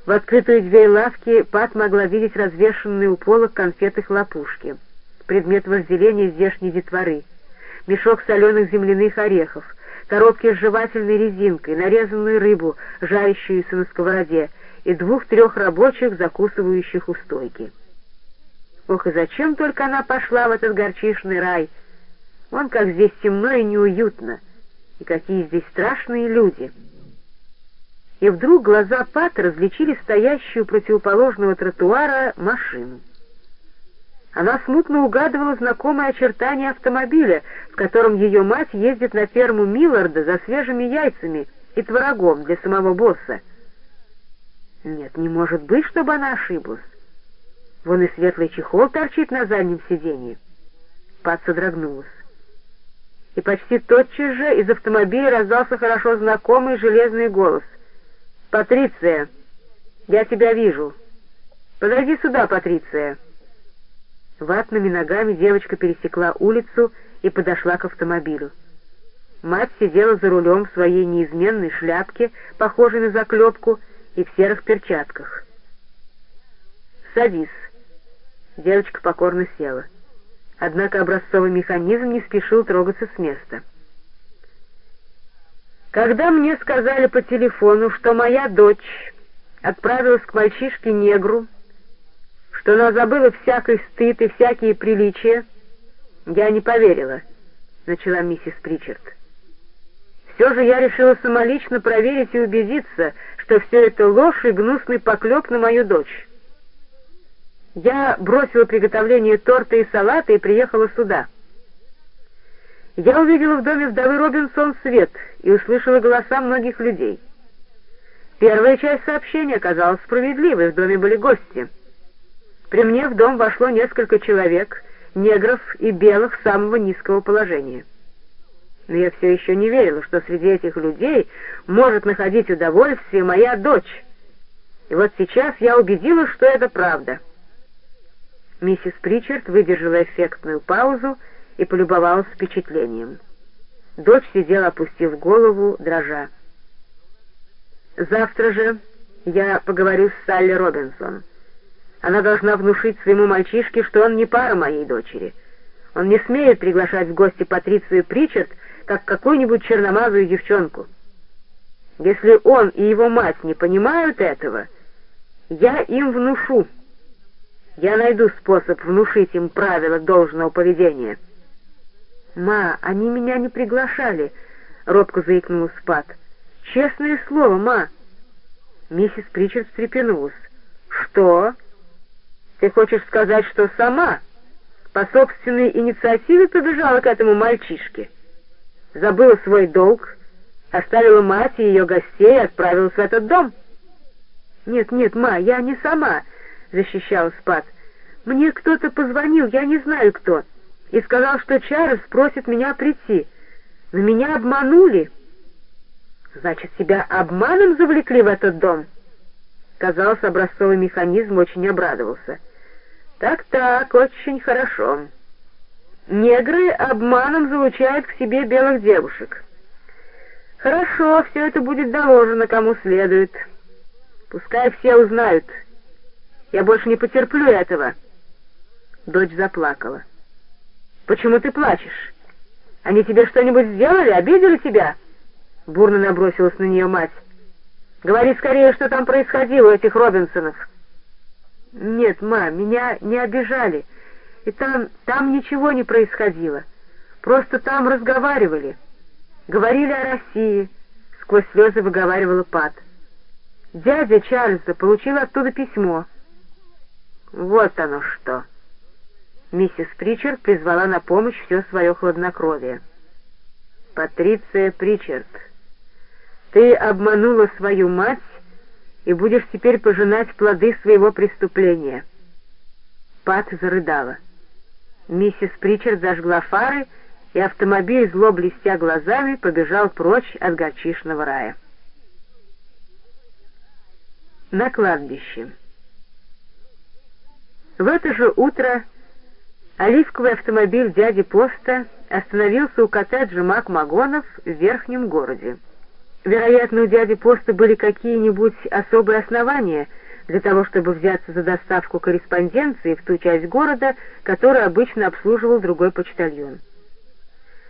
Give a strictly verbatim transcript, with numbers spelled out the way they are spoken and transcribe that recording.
В открытую дверь лавки Пат могла видеть развешанные у полок конфеты-хлопушки, предмет вожделения здешней детворы, мешок соленых земляных орехов, коробки с жевательной резинкой, нарезанную рыбу, жарящуюся на сковороде, и двух-трех рабочих, закусывающих у стойки. Ох, и зачем только она пошла в этот горчичный рай! Вон как здесь темно и неуютно, и какие здесь страшные люди! И вдруг глаза Пат различили стоящую у противоположного тротуара машину. Она смутно угадывала знакомые очертания автомобиля, в котором ее мать ездит на ферму Милларда за свежими яйцами и творогом для самого босса. Нет, не может быть, чтобы она ошиблась. Вон и светлый чехол торчит на заднем сиденье. Пат содрогнулась. И почти тотчас же из автомобиля раздался хорошо знакомый железный голос. «Патриция, я тебя вижу. Подойди сюда, Патриция». Ватными ногами девочка пересекла улицу и подошла к автомобилю. Мать сидела за рулем в своей неизменной шляпке, похожей на заклепку, и в серых перчатках. «Садись». Девочка покорно села. Однако образцовый механизм не спешил трогаться с места. «Когда мне сказали по телефону, что моя дочь отправилась к мальчишке-негру, что она забыла всякий стыд и всякие приличия, я не поверила», — начала миссис Причард. «Все же я решила самолично проверить и убедиться, что все это ложь и гнусный поклеп на мою дочь. Я бросила приготовление торта и салата и приехала сюда. Я увидела в доме вдовы Робинсон свет и услышала голоса многих людей. Первая часть сообщения оказалась справедливой, в доме были гости. При мне в дом вошло несколько человек, негров и белых самого низкого положения. Но я все еще не верила, что среди этих людей может находить удовольствие моя дочь. И вот сейчас я убедилась, что это правда». Миссис Причард выдержала эффектную паузу и полюбовалась впечатлением. Дочь сидела, опустив голову, дрожа. «Завтра же я поговорю с Салли Робинсон. Она должна внушить своему мальчишке, что он не пара моей дочери. Он не смеет приглашать в гости Патрицию Причард, как какую-нибудь черномазую девчонку. Если он и его мать не понимают этого, я им внушу. Я найду способ внушить им правила должного поведения». «Ма, они меня не приглашали», — робко заикнулась Пат. «Честное слово, ма». Миссис Причард встрепенулась. «Что? Ты хочешь сказать, что сама по собственной инициативе побежала к этому мальчишке? Забыла свой долг, оставила мать и ее гостей и отправилась в этот дом?» «Нет, нет, ма, я не сама», — защищалась Пат. «Мне кто-то позвонил, я не знаю кто, и сказал, что Чарльз просит меня прийти. Но меня обманули». «Значит, тебя обманом завлекли в этот дом?» Казалось, образцовый механизм очень обрадовался. «Так-так, очень хорошо. Негры обманом залучают к себе белых девушек. Хорошо, все это будет доложено кому следует. Пускай все узнают. Я больше не потерплю этого». Дочь заплакала. «Почему ты плачешь? Они тебе что-нибудь сделали, обидели тебя?» Бурно набросилась на нее мать. «Говори скорее, что там происходило у этих Робинсонов». «Нет, ма, меня не обижали, и там, там ничего не происходило. Просто там разговаривали. Говорили о России», — сквозь слезы выговаривала Пат. «Дядя Чарльза получил оттуда письмо». «Вот оно что!» Миссис Причард призвала на помощь все свое хладнокровие. «Патриция Причард, ты обманула свою мать и будешь теперь пожинать плоды своего преступления». Пат зарыдала. Миссис Причард зажгла фары, и автомобиль, зло блестя глазами, побежал прочь от горчичного рая. На кладбище. В это же утро оливковый автомобиль дяди Поста остановился у коттеджа Макмагонов в верхнем городе. Вероятно, у дяди Поста были какие-нибудь особые основания для того, чтобы взяться за доставку корреспонденции в ту часть города, которую обычно обслуживал другой почтальон.